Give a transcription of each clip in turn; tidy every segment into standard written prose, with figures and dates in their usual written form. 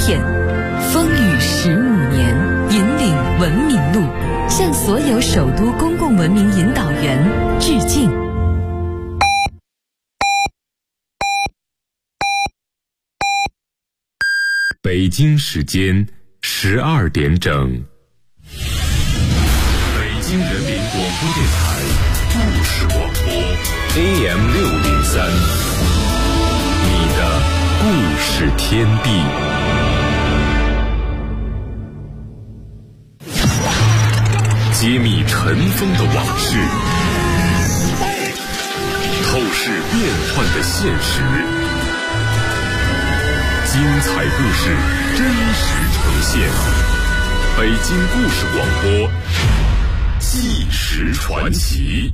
片，风雨15年，引领文明路，向所有首都公共文明引导员致敬。 北京时间12点整，北京人民广播电台故事广播 AM603，你的故事天地。揭秘尘封的往事，透视变幻的现实，精彩故事真实呈现。北京故事广播，纪实传奇。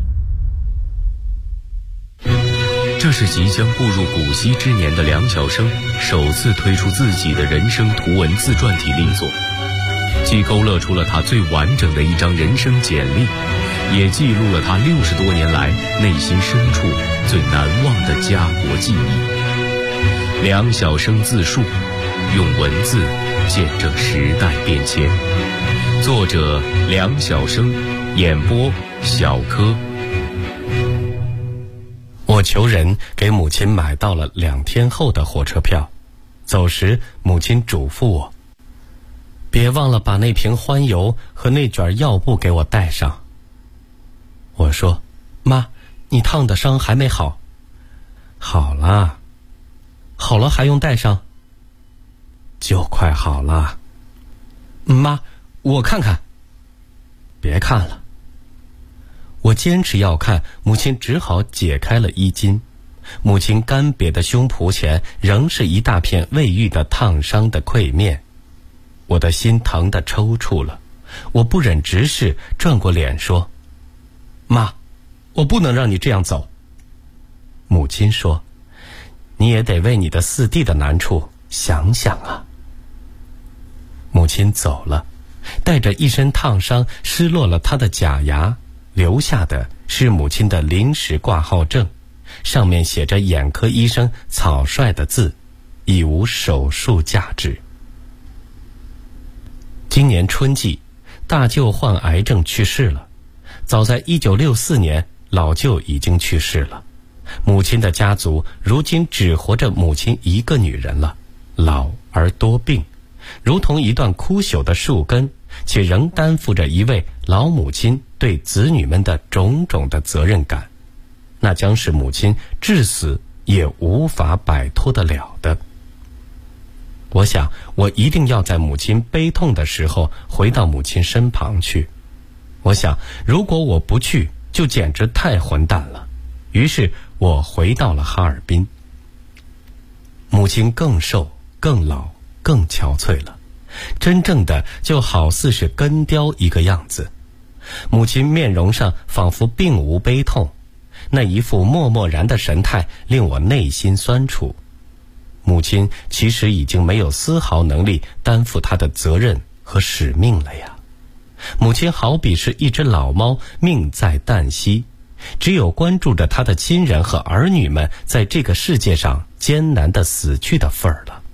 这是即将步入古稀之年的梁晓声首次推出自己的人生图文自传体力作，既勾勒出了他最完整的一张人生简历，也记录了他60多年来内心深处最难忘的家国记忆。梁晓声自述，用文字见证时代变迁。作者梁晓声，演播小柯。 我求人给母亲买到了2天后的火车票，走时母亲嘱咐我，别忘了把那瓶欢油和那卷药布给我带上。我说，妈，你烫的伤还没好。好了，好了还用带上？就快好了。妈，我看看。别看了。我坚持要看，母亲只好解开了衣襟。母亲干瘪的胸脯前仍是一大片未愈的烫伤的溃面。我的心疼得抽搐了，我不忍直视，转过脸说，妈，我不能让你这样走。母亲说，你也得为你的4弟的难处想想啊。母亲走了，带着一身烫伤，失落了她的假牙，留下的是母亲的临时挂号证，上面写着眼科医生草率的字，已无手术价值。今年春季，大舅患癌症去世了。早在1964年，老舅已经去世了。母亲的家族如今只活着母亲一个女人了，老而多病，如同一段枯朽的树根，且仍担负着一位老母亲对子女们的种种的责任感，那将是母亲至死也无法摆脱得了的。我想，我一定要在母亲悲痛的时候回到母亲身旁去。我想，如果我不去，就简直太混蛋了。于是我回到了哈尔滨。母亲更瘦、更老、更憔悴了，真正的就好似是根雕一个样子。母亲面容上仿佛并无悲痛，那一副默默然的神态令我内心酸楚。母亲其实已经没有丝毫能力担负她的责任和使命了呀。母亲好比是一只老猫，命在旦夕，只有关注着她的亲人和儿女们在这个世界上艰难地死去的份儿了。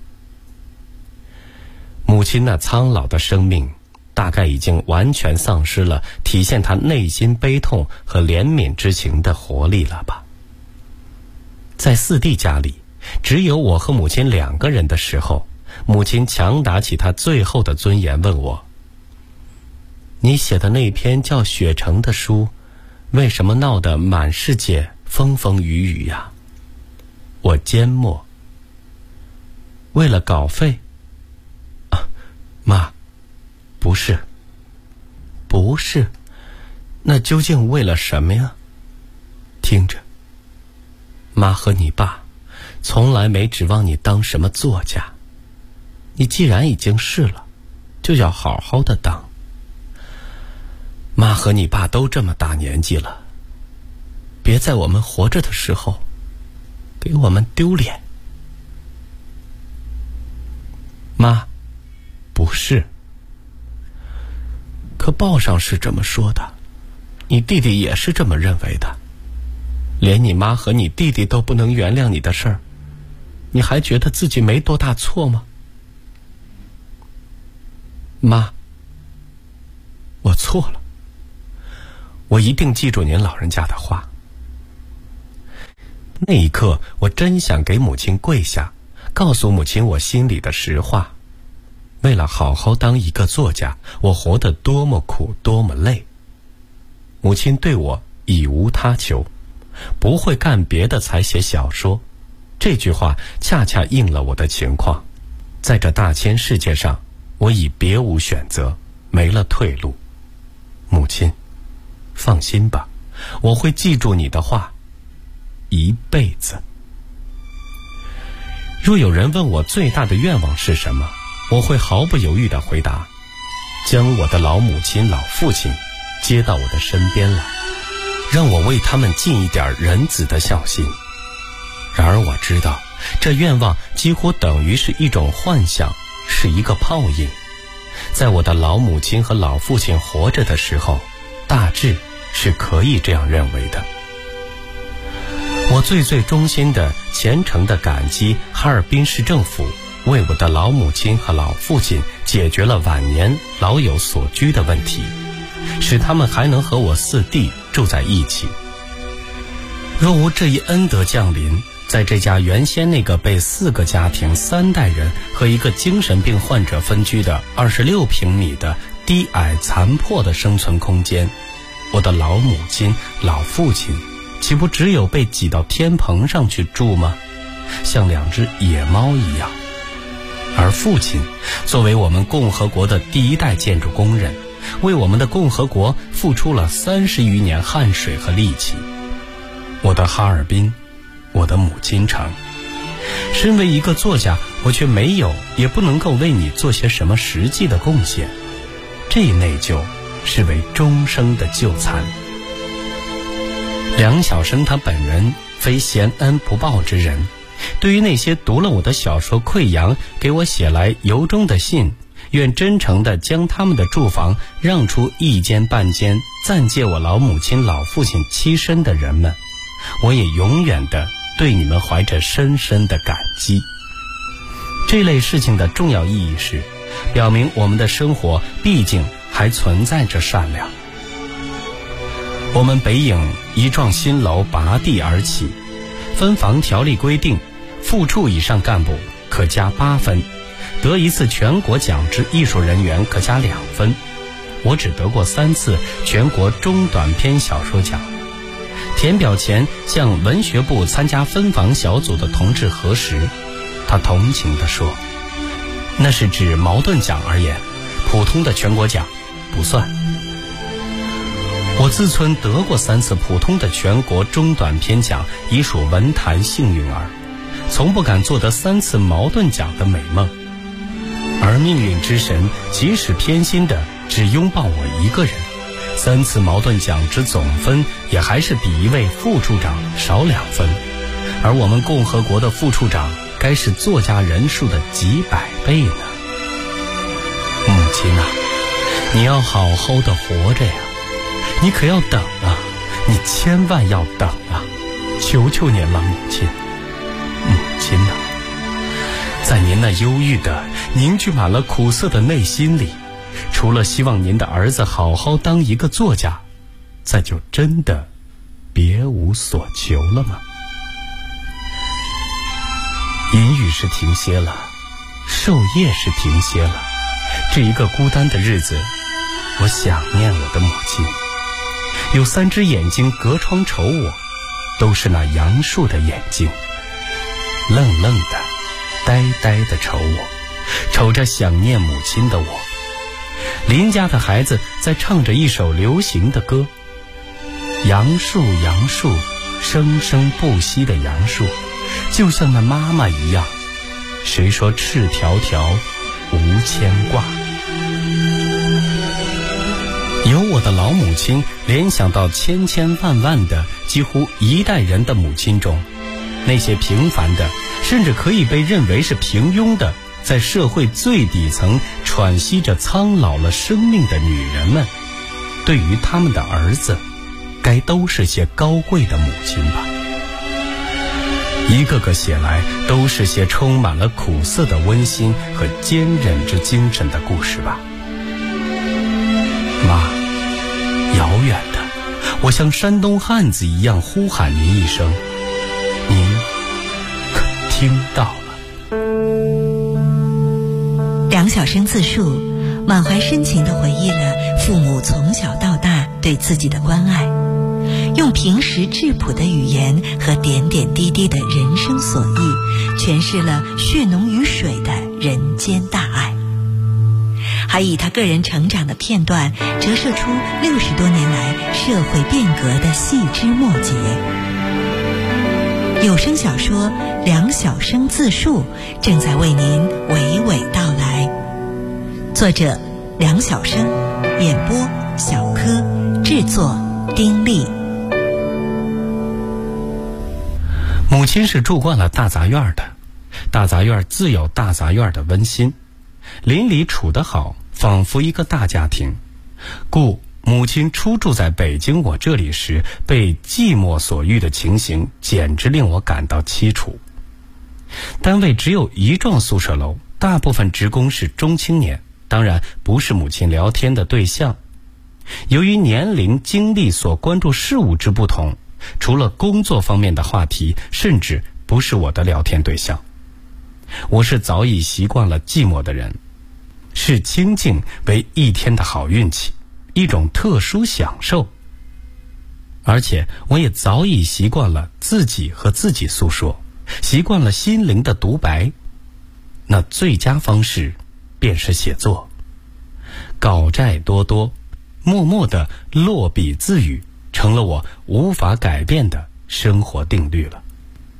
母亲那苍老的生命大概已经完全丧失了体现她内心悲痛和怜悯之情的活力了吧。在4弟家里，只有我和母亲2个人的时候，母亲强打起她最后的尊严，问我，你写的那篇叫《雪城》的书，为什么闹得满世界风风雨雨呀？我缄默。为了稿费？妈，不是。不是？那究竟为了什么呀？听着，妈和你爸从来没指望你当什么作家，你既然已经是了，就要好好的当。妈和你爸都这么大年纪了，别在我们活着的时候给我们丢脸。妈，不是。可报上是这么说的，你弟弟也是这么认为的。连你妈和你弟弟都不能原谅你的事儿，你还觉得自己没多大错吗？ 妈，我错了，我一定记住您老人家的话。那一刻，我真想给母亲跪下，告诉母亲我心里的实话。为了好好当一个作家，我活得多么苦，多么累。母亲对我已无他求，不会干别的才写小说。这句话恰恰应了我的情况。在这大千世界上，我已别无选择，没了退路。母亲，放心吧，我会记住你的话，一辈子。若有人问我最大的愿望是什么，我会毫不犹豫地回答：将我的老母亲、老父亲接到我的身边来，让我为他们尽一点人子的孝心。然而我知道，这愿望几乎等于是一种幻想，是一个泡影。在我的老母亲和老父亲活着的时候，大致是可以这样认为的。我最衷心的、虔诚的感激哈尔滨市政府为我的老母亲和老父亲解决了晚年老有所居的问题，使他们还能和我四弟住在一起。若无这一恩德降临，在这家原先那个被4个家庭、3代人和一个精神病患者分居的26平米的低矮残破的生存空间，我的老母亲、老父亲岂不只有被挤到天棚上去住吗？像2只野猫一样。而父亲作为我们共和国的第1代建筑工人，为我们的共和国付出了30余年汗水和力气。我的哈尔滨，我的母亲城。身为一个作家，我却没有也不能够为你做些什么实际的贡献，这内疚是为终生的纠缠。梁晓声他本人非嫌恩不报之人，对于那些读了我的小说溃疡，给我写来由衷的信，愿真诚地将他们的住房让出1间半间，暂借我老母亲老父亲栖身的人们，我也永远地对你们怀着深深的感激。这类事情的重要意义是，表明我们的生活毕竟还存在着善良。我们北影一幢新楼拔地而起，分房条例规定，副处以上干部可加8分，得1次全国奖之艺术人员可加2分。我只得过3次全国中短篇小说奖。填表前向文学部参加分房小组的同志核实，他同情地说，那是指茅盾奖而言，普通的全国奖不算。我自村得过3次普通的全国中短篇奖，已属文坛幸运儿，从不敢做得3次茅盾奖的美梦。而命运之神即使偏心的只拥抱我一个人，3次茅盾奖之总分也还是比一位副处长少2分，而我们共和国的副处长该是作家人数的几百倍呢。母亲啊，你要好好的活着呀，你可要等啊，你千万要等啊，求求您了，母亲。母亲啊，在您那忧郁的、凝聚满了苦涩的内心里，除了希望您的儿子好好当一个作家，再就真的别无所求了吗？阴雨是停歇了，授业是停歇了，这一个孤单的日子，我想念我的母亲。有3只眼睛隔窗瞅我，都是那杨树的眼睛，愣愣的、呆呆的瞅我，瞅着想念母亲的我。邻家的孩子在唱着一首流行的歌，杨树杨树，生生不息的杨树，就像那妈妈一样，谁说赤条条无牵挂。由我的老母亲联想到千千万万的几乎1代人的母亲中，那些平凡的，甚至可以被认为是平庸的，在社会最底层喘息着苍老了生命的女人们，对于他们的儿子，该都是些高贵的母亲吧。一个个写来，都是些充满了苦涩的温馨和坚韧之精神的故事吧。 妈，遥远的，我像山东汉子一样呼喊您一声，您可听到了。 梁晓声自述，满怀深情地回忆了父母从小到大对自己的关爱，用平实质朴的语言和点点滴滴的人生所忆，诠释了血浓于水的人间大爱，还以他个人成长的片段折射出60多年来社会变革的细枝末节。有声小说《梁晓声自述》正在为您娓娓道来，作者梁晓声，演播小柯，制作丁力。 母亲是住惯了大杂院的，大杂院自有大杂院的温馨，邻里处得好，仿佛一个大家庭，故母亲初住在北京我这里时，被寂寞所遇的情形简直令我感到凄楚。单位只有一幢宿舍楼，大部分职工是中青年，当然不是母亲聊天的对象。由于年龄经历所关注事物之不同，除了工作方面的话题，甚至不是我的聊天对象。我是早已习惯了寂寞的人，视清静为一天的好运气，一种特殊享受。而且我也早已习惯了自己和自己诉说，习惯了心灵的独白。那最佳方式便是写作，稿债多多，默默地落笔自语，成了我无法改变的生活定律了。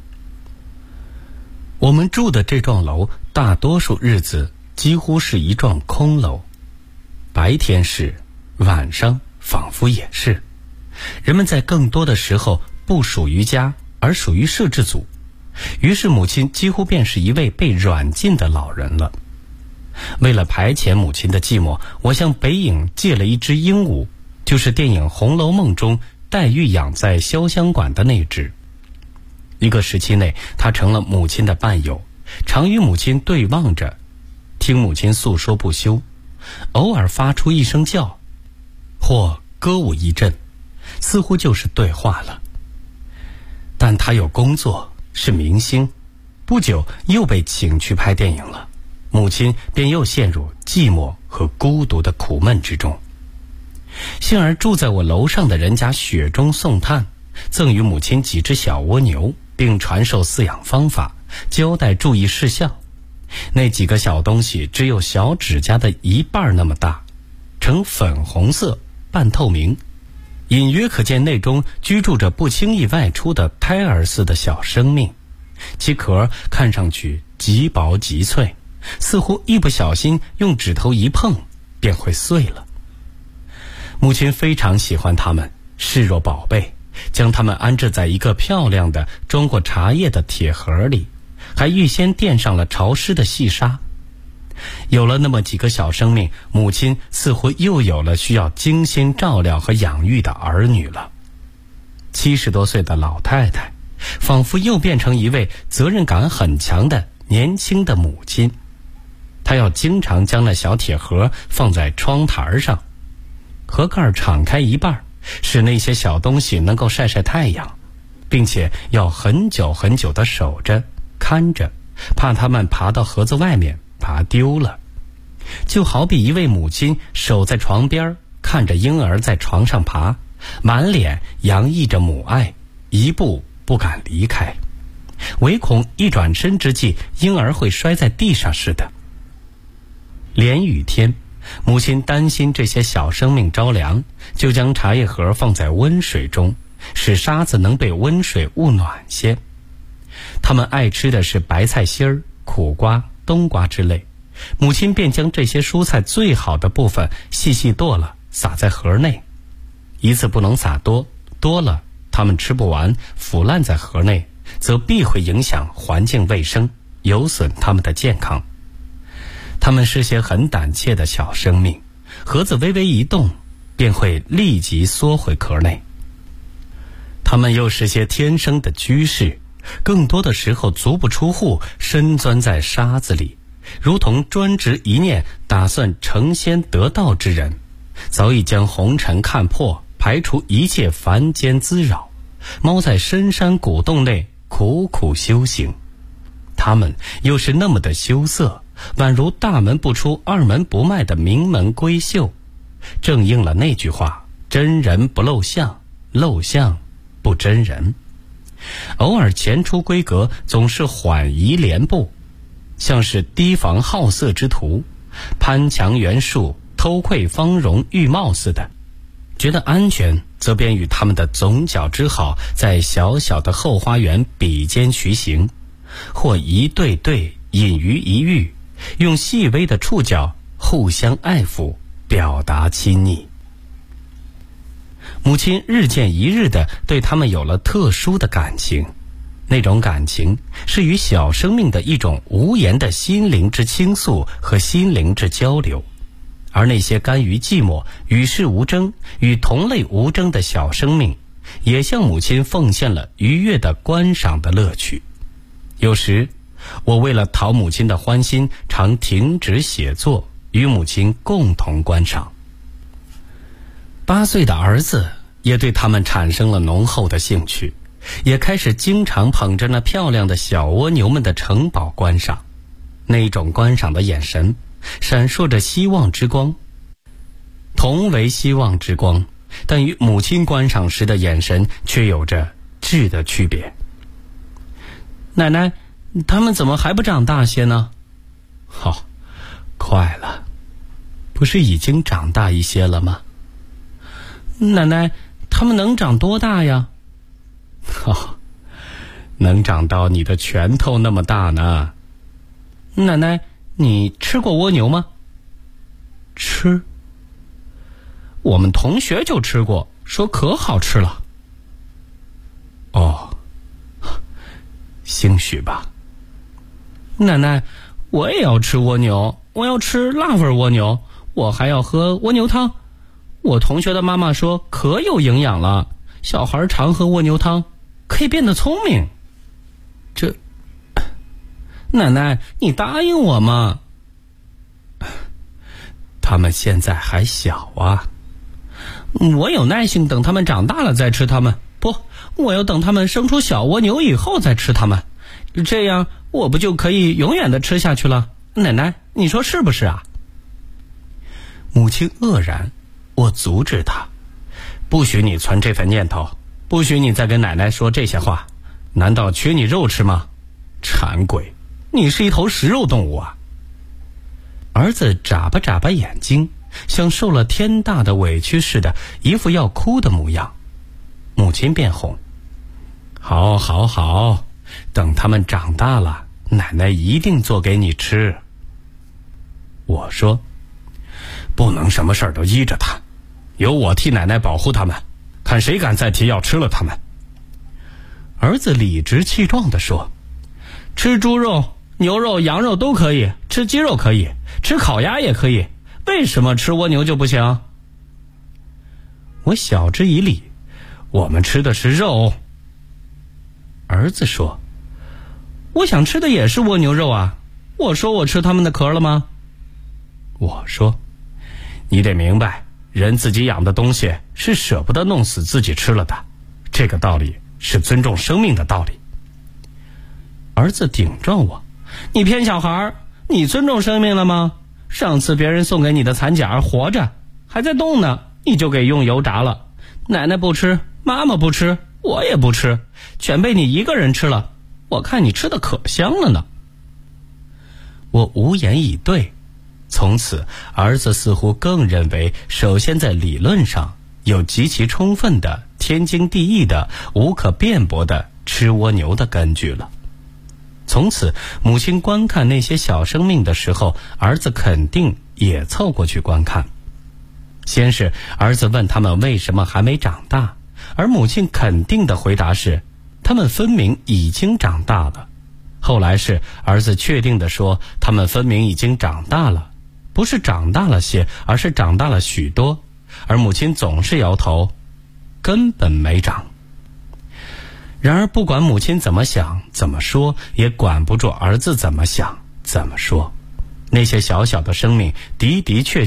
我们住的这幢楼大多数日子几乎是一幢空楼，白天是，晚上仿佛也是。人们在更多的时候不属于家，而属于摄制组，于是母亲几乎便是一位被软禁的老人了。为了排遣母亲的寂寞，我向北影借了一只鹦鹉，就是电影《红楼梦》中黛玉养在潇湘馆的那只。一个时期内，它成了母亲的伴友，常与母亲对望着，听母亲诉说不休，偶尔发出一声叫，或歌舞一阵，似乎就是对话了。但他有工作，是明星，不久又被请去拍电影了，母亲便又陷入寂寞和孤独的苦闷之中。幸而住在我楼上的人家雪中送炭，赠予母亲几只小蜗牛，并传授饲养方法，交代注意事项。那几个小东西只有小指甲的一半那么大，呈粉红色，半透明，隐约可见内中居住着不轻易外出的胎儿似的小生命，其壳看上去极薄极脆，似乎一不小心用指头一碰便会碎了。母亲非常喜欢它们，视若宝贝，将它们安置在一个漂亮的装过茶叶的铁盒里，还预先垫上了潮湿的细纱。有了那么几个小生命，母亲似乎又有了需要精心照料和养育的儿女了。70多岁的老太太，仿佛又变成一位责任感很强的年轻的母亲。她要经常将那小铁盒放在窗台上，盒盖敞开一半，使那些小东西能够晒晒太阳，并且要很久很久地守着看着，怕它们爬到盒子外面爬丢了。就好比一位母亲守在床边，看着婴儿在床上爬，满脸洋溢着母爱，一步不敢离开，唯恐一转身之际婴儿会摔在地上似的。连雨天，母亲担心这些小生命着凉，就将茶叶盒放在温水中，使沙子能被温水捂暖些。他们爱吃的是白菜心儿、苦瓜、冬瓜之类，母亲便将这些蔬菜最好的部分细细剁了，撒在盒内。一次不能撒多，多了他们吃不完，腐烂在盒内，则必会影响环境卫生，有损他们的健康。他们是些很胆怯的小生命，盒子微微一动，便会立即缩回壳内。他们又是些天生的居士，更多的时候足不出户，深钻在沙子里，如同专执一念打算成仙得道之人， 早已将红尘看破，排除一切凡间滋扰，猫在深山古洞内苦苦修行。他们又是那么的羞涩，宛如大门不出二门不迈的名门闺秀，正应了那句话：真人不露相，露相不真人。偶尔前出闺阁，总是缓移莲步，像是提防好色之徒，攀墙圆树，偷窥芳容玉貌似的。觉得安全，则便与他们的总角之好，在小小的后花园比肩徐行，或一对对隐于一隅，用细微的触角互相爱抚，表达亲昵。母亲日渐一日地对他们有了特殊的感情，那种感情是与小生命的一种无言的心灵之倾诉和心灵之交流。而那些甘于寂寞、与世无争、与同类无争的小生命，也向母亲奉献了愉悦的观赏的乐趣。有时我为了讨母亲的欢心，常停止写作，与母亲共同观赏。8岁的儿子也对他们产生了浓厚的兴趣，也开始经常捧着那漂亮的小蜗牛们的城堡观赏。那种观赏的眼神闪烁着希望之光，同为希望之光，但与母亲观赏时的眼神却有着质的区别。奶奶，他们怎么还不长大些呢？快了，不是已经长大一些了吗？奶奶，他们能长多大呀？能长到你的拳头那么大呢。奶奶，你吃过蜗牛吗？吃？我们同学就吃过，说可好吃了。兴许吧。奶奶，我也要吃蜗牛，我要吃辣味蜗牛，我还要喝蜗牛汤。我同学的妈妈说可有营养了，小孩常喝蜗牛汤可以变得聪明。奶奶，你答应我嘛。他们现在还小啊，我有耐心等他们长大了再吃他们。不，我要等他们生出小蜗牛以后再吃他们，这样我不就可以永远的吃下去了？奶奶，你说是不是啊？母亲愕然，我阻止她，不许你存这份念头，不许你再跟奶奶说这些话。难道缺你肉吃吗？馋鬼，你是一头食肉动物啊！儿子眨巴眨巴眼睛，像受了天大的委屈似的，一副要哭的模样。母亲便哄：好，等他们长大了，奶奶一定做给你吃。我说：不能什么事儿都依着他，由我替奶奶保护他们，看谁敢再提要吃了他们。儿子理直气壮地说：吃猪肉、牛肉、羊肉都可以，吃鸡肉可以，吃烤鸭也可以，为什么吃蜗牛就不行？我晓之以理，我们吃的是肉。儿子说：我想吃的也是蜗牛肉啊，我说我吃他们的壳了吗？我说：你得明白，人自己养的东西是舍不得弄死自己吃了的，这个道理是尊重生命的道理。儿子顶撞我：你骗小孩，你尊重生命了吗？上次别人送给你的蚕茧活着还在动呢，你就给用油炸了。奶奶不吃，妈妈不吃，我也不吃，全被你一个人吃了，我看你吃的可香了呢。我无言以对。从此儿子似乎更认为，首先在理论上有极其充分的、天经地义的、无可辩驳的吃蜗牛的根据了。从此母亲观看那些小生命的时候，儿子肯定也凑过去观看。先是儿子问他们为什么还没长大，而母亲肯定的回答是他们分明已经长大了。后来是儿子确定的说他们分明已经长大了，不是长大了些，而是长大了许多，而母亲总是摇头，根本没长。然而不管母亲怎么想怎么说，也管不住儿子怎么想怎么说。那些小小的生命的的确确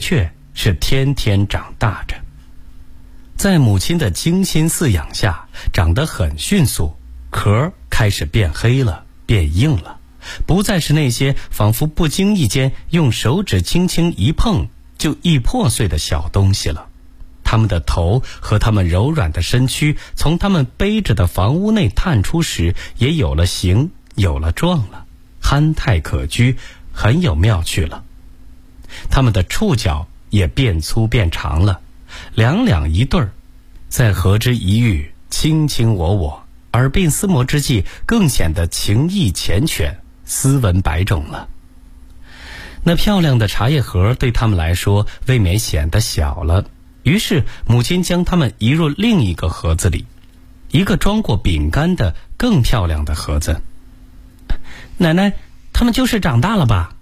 是天天长大着。在母亲的精心饲养下，长得很迅速，壳开始变黑了，变硬了，不再是那些仿佛不经意间用手指轻轻一碰就易破碎的小东西了。他们的头和他们柔软的身躯从他们背着的房屋内探出时，也有了形，有了状了，憨态可掬，很有妙趣了。他们的触角也变粗变长了，两两一对儿，在合之一隅，卿卿我我，耳鬓厮磨之际，更显得情意缱绻，斯文百种了。那漂亮的茶叶盒对他们来说未免显得小了，于是母亲将它们移入另一个盒子里，一个装过饼干的更漂亮的盒子。奶奶，他们就是长大了吧？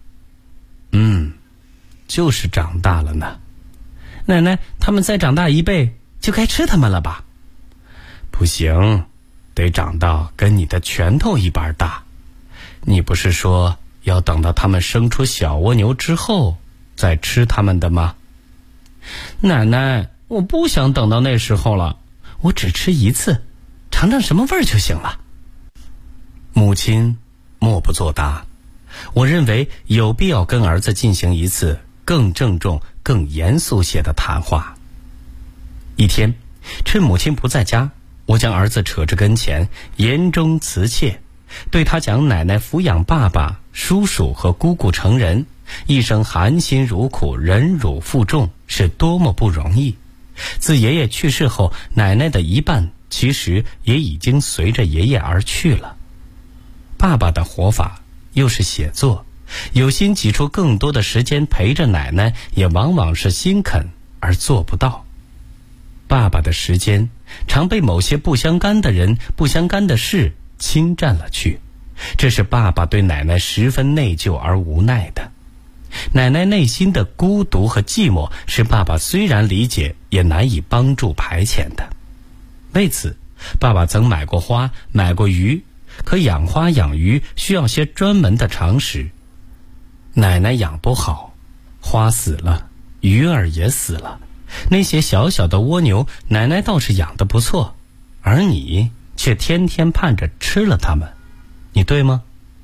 就是长大了呢。奶奶，他们再长大一倍就该吃它们了吧？不行，得长到跟你的拳头一般大。你不是说要等到它们生出小蜗牛之后再吃它们的吗？奶奶，我不想等到那时候了，我只吃一次，尝尝什么味儿就行了。母亲默不作答。我认为有必要跟儿子进行一次更郑重、更严肃些的谈话。一天，趁母亲不在家，我将儿子扯至跟前，言中辞切，对他讲奶奶抚养爸爸、叔叔和姑姑成人，一生含辛茹苦，忍辱负重，是多么不容易。自爷爷去世后，奶奶的一半其实也已经随着爷爷而去了。爸爸的活法又是写作，有心挤出更多的时间陪着奶奶，也往往是心肯而做不到。爸爸的时间常被某些不相干的人、不相干的事侵占了去，这是爸爸对奶奶十分内疚而无奈的。奶奶内心的孤独和寂寞是爸爸虽然理解也难以帮助排遣的。为此，爸爸曾买过花，买过鱼，可养花养鱼需要些专门的常识。奶奶养不好，花死了，鱼儿也死了，那些小小的蜗牛奶奶倒是养得不错，而你却天天盼着吃了它们，你对吗？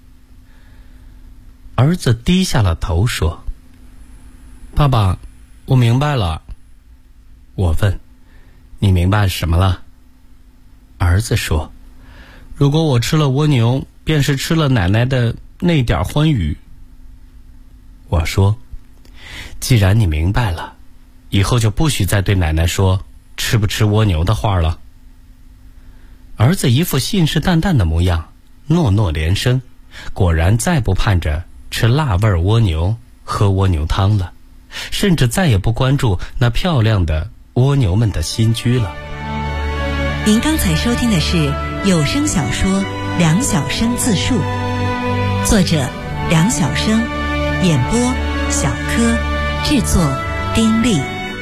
儿子低下了头说：爸爸，我明白了。我问：你明白什么了？儿子说：如果我吃了蜗牛，便是吃了奶奶的那点欢愉。我说：既然你明白了，以后就不许再对奶奶说吃不吃蜗牛的话了。儿子一副信誓旦旦的模样，诺诺连声，果然再不盼着吃辣味蜗牛，喝蜗牛汤了，甚至再也不关注那漂亮的蜗牛们的新居了。 您刚才收听的是有声小说《梁晓声自述》，作者梁晓声，演播小柯，制作丁力。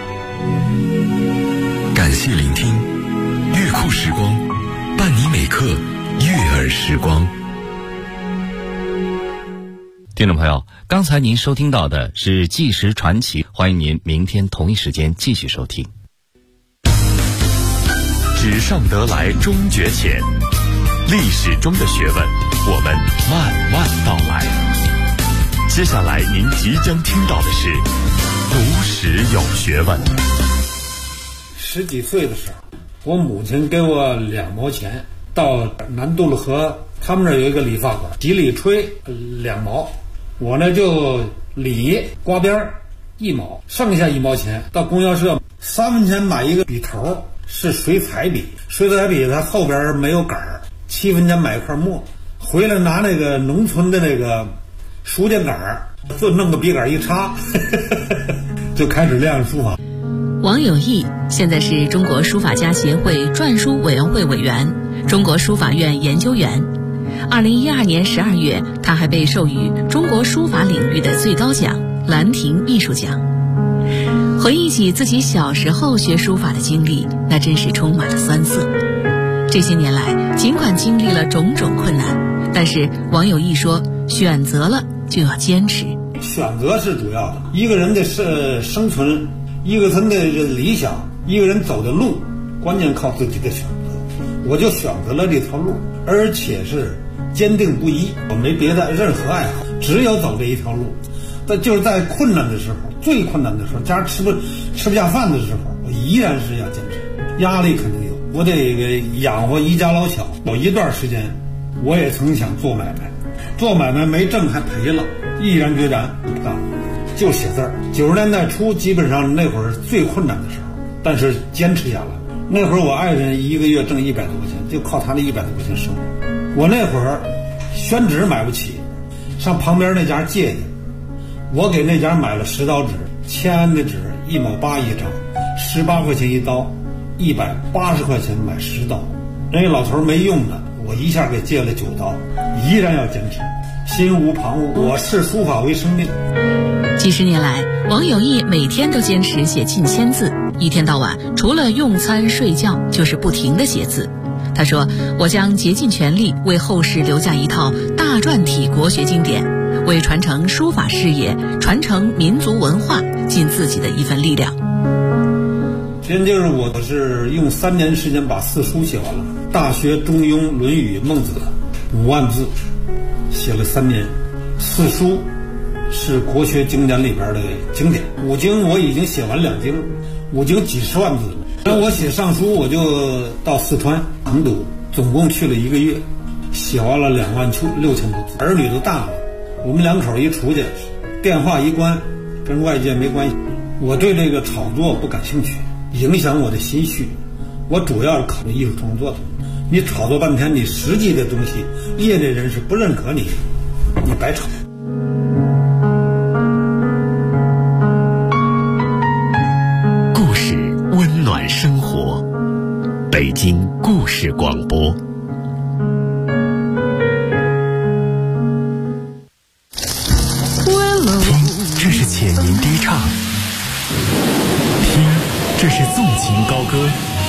感谢聆听，乐库时光，伴你每刻悦耳时光。 听众朋友，刚才您收听到的是纪实传奇，欢迎您明天同一时间继续收听。 纸上得来终觉浅，历史中的学问，我们慢慢道来。接下来您即将听到的是读史有学问。 10几岁的时候，我母亲给我2毛钱，到南渡了河，他们那儿有一个理发馆，几里吹2毛，我呢就理刮边1毛，剩下1毛钱到供销社3分钱买一个笔头，是水彩笔，水彩笔它后边没有杆儿，7分钱买一块墨，回来拿那个农村的那个书架杆儿，就弄个笔杆一插就开始练书法。 王有义现在是中国书法家协会篆书委员会委员、中国书法院研究员。2012年12月，他还被授予中国书法领域的最高奖兰亭艺术奖。回忆起自己小时候学书法的经历，那真是充满了酸涩。这些年来，尽管经历了种种困难，但是王有义说，选择了就要坚持。 选择是主要的。一个人的生存，一个人的理想，一个人走的路，关键靠自己的选择。我就选择了这条路，而且是坚定不移。我没别的任何爱好，只有走这一条路。但就是在困难的时候，最困难的时候，家吃不下饭的时候，我依然是要坚持。压力肯定有，我得养活一家老小。有一段时间，我也曾想做买卖，做买卖没挣还赔了，毅然决然不干，就写字儿。90年代初，基本上那会儿最困难的时候，但是坚持下来。那会儿我爱人一个月挣100多块钱，就靠他那100多块钱生活。我那会儿宣纸买不起，上旁边那家借去，我给那家买了10刀纸，签的纸1毛8一张，18块钱一刀，180块钱买10刀。人家老头没用的，我一下给借了9刀，依然要坚持，心无旁骛。我视书法为生命。 几十年来，王有义每天都坚持写近1000字，一天到晚除了用餐睡觉就是不停地写字。他说，我将竭尽全力为后世留下一套大篆体国学经典，为传承书法事业、传承民族文化尽自己的一份力量。 现就是我是用3年时间把4书写完了，《大学》《中庸》《论语》《孟子》5万字，写了3年。4书是国学经典里边的经典，5经我已经写完2经，5经几十万字了。那我写上书，我就到四川成都，总共去了1个月，写完了26000多字。儿女都大了，我们2口一出去，电话一关，跟外界没关系。我对这个炒作不感兴趣，影响我的心绪。我主要是考虑艺术创作的。你炒作半天，你实际的东西，业内人士不认可你，你白炒。 故事温暖生活，北京故事广播。听，这是浅吟低唱；听，这是纵情高歌；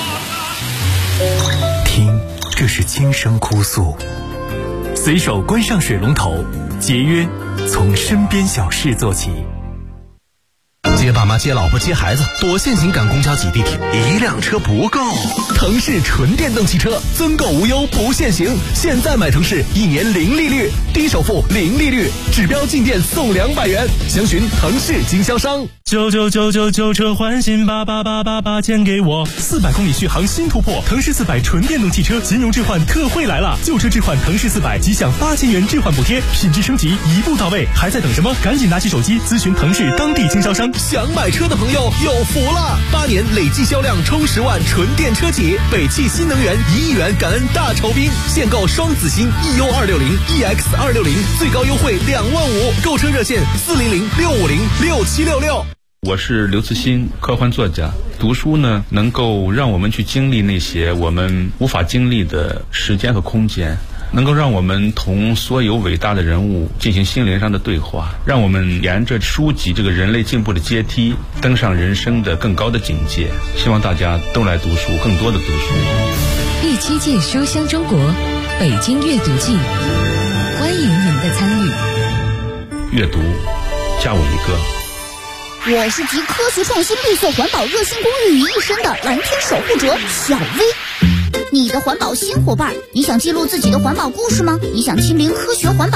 听，这是轻声哭诉。随手关上水龙头，节约从身边小事做起。 接爸妈、接老婆、接孩子，多限行赶公交挤地铁，1辆车不够。腾势纯电动汽车，增购无忧不限行，现在买腾势1年0利率，低首付0利率，指标进店送200元，详询腾势经销商。 99999旧车换新，8888钱给我，400公里续航新突破，腾势400纯电动汽车金融置换特惠来了，旧车置换腾势400即享8000元置换补贴，品质升级一步到位，还在等什么？赶紧拿起手机咨询腾势当地经销商。 想买车的朋友有福了，8年累计销量冲10万纯电车企，北汽新能源1亿元感恩大酬宾，现购双子星 EU260、EX260，最高优惠25000，购车热线400-650-6766。 我是刘慈欣，科幻作家。读书呢，能够让我们去经历那些我们无法经历的时间和空间，能够让我们同所有伟大的人物进行心灵上的对话，让我们沿着书籍这个人类进步的阶梯，登上人生的更高的境界。希望大家都来读书，更多的读书。 第7届书香中国北京阅读季，欢迎您的参与。 阅读，加我一个。 我是集科学创新、绿色环保、热心公益于一身的蓝天守护者小薇。你的环保新伙伴，你想记录自己的环保故事吗？你想亲临科学环保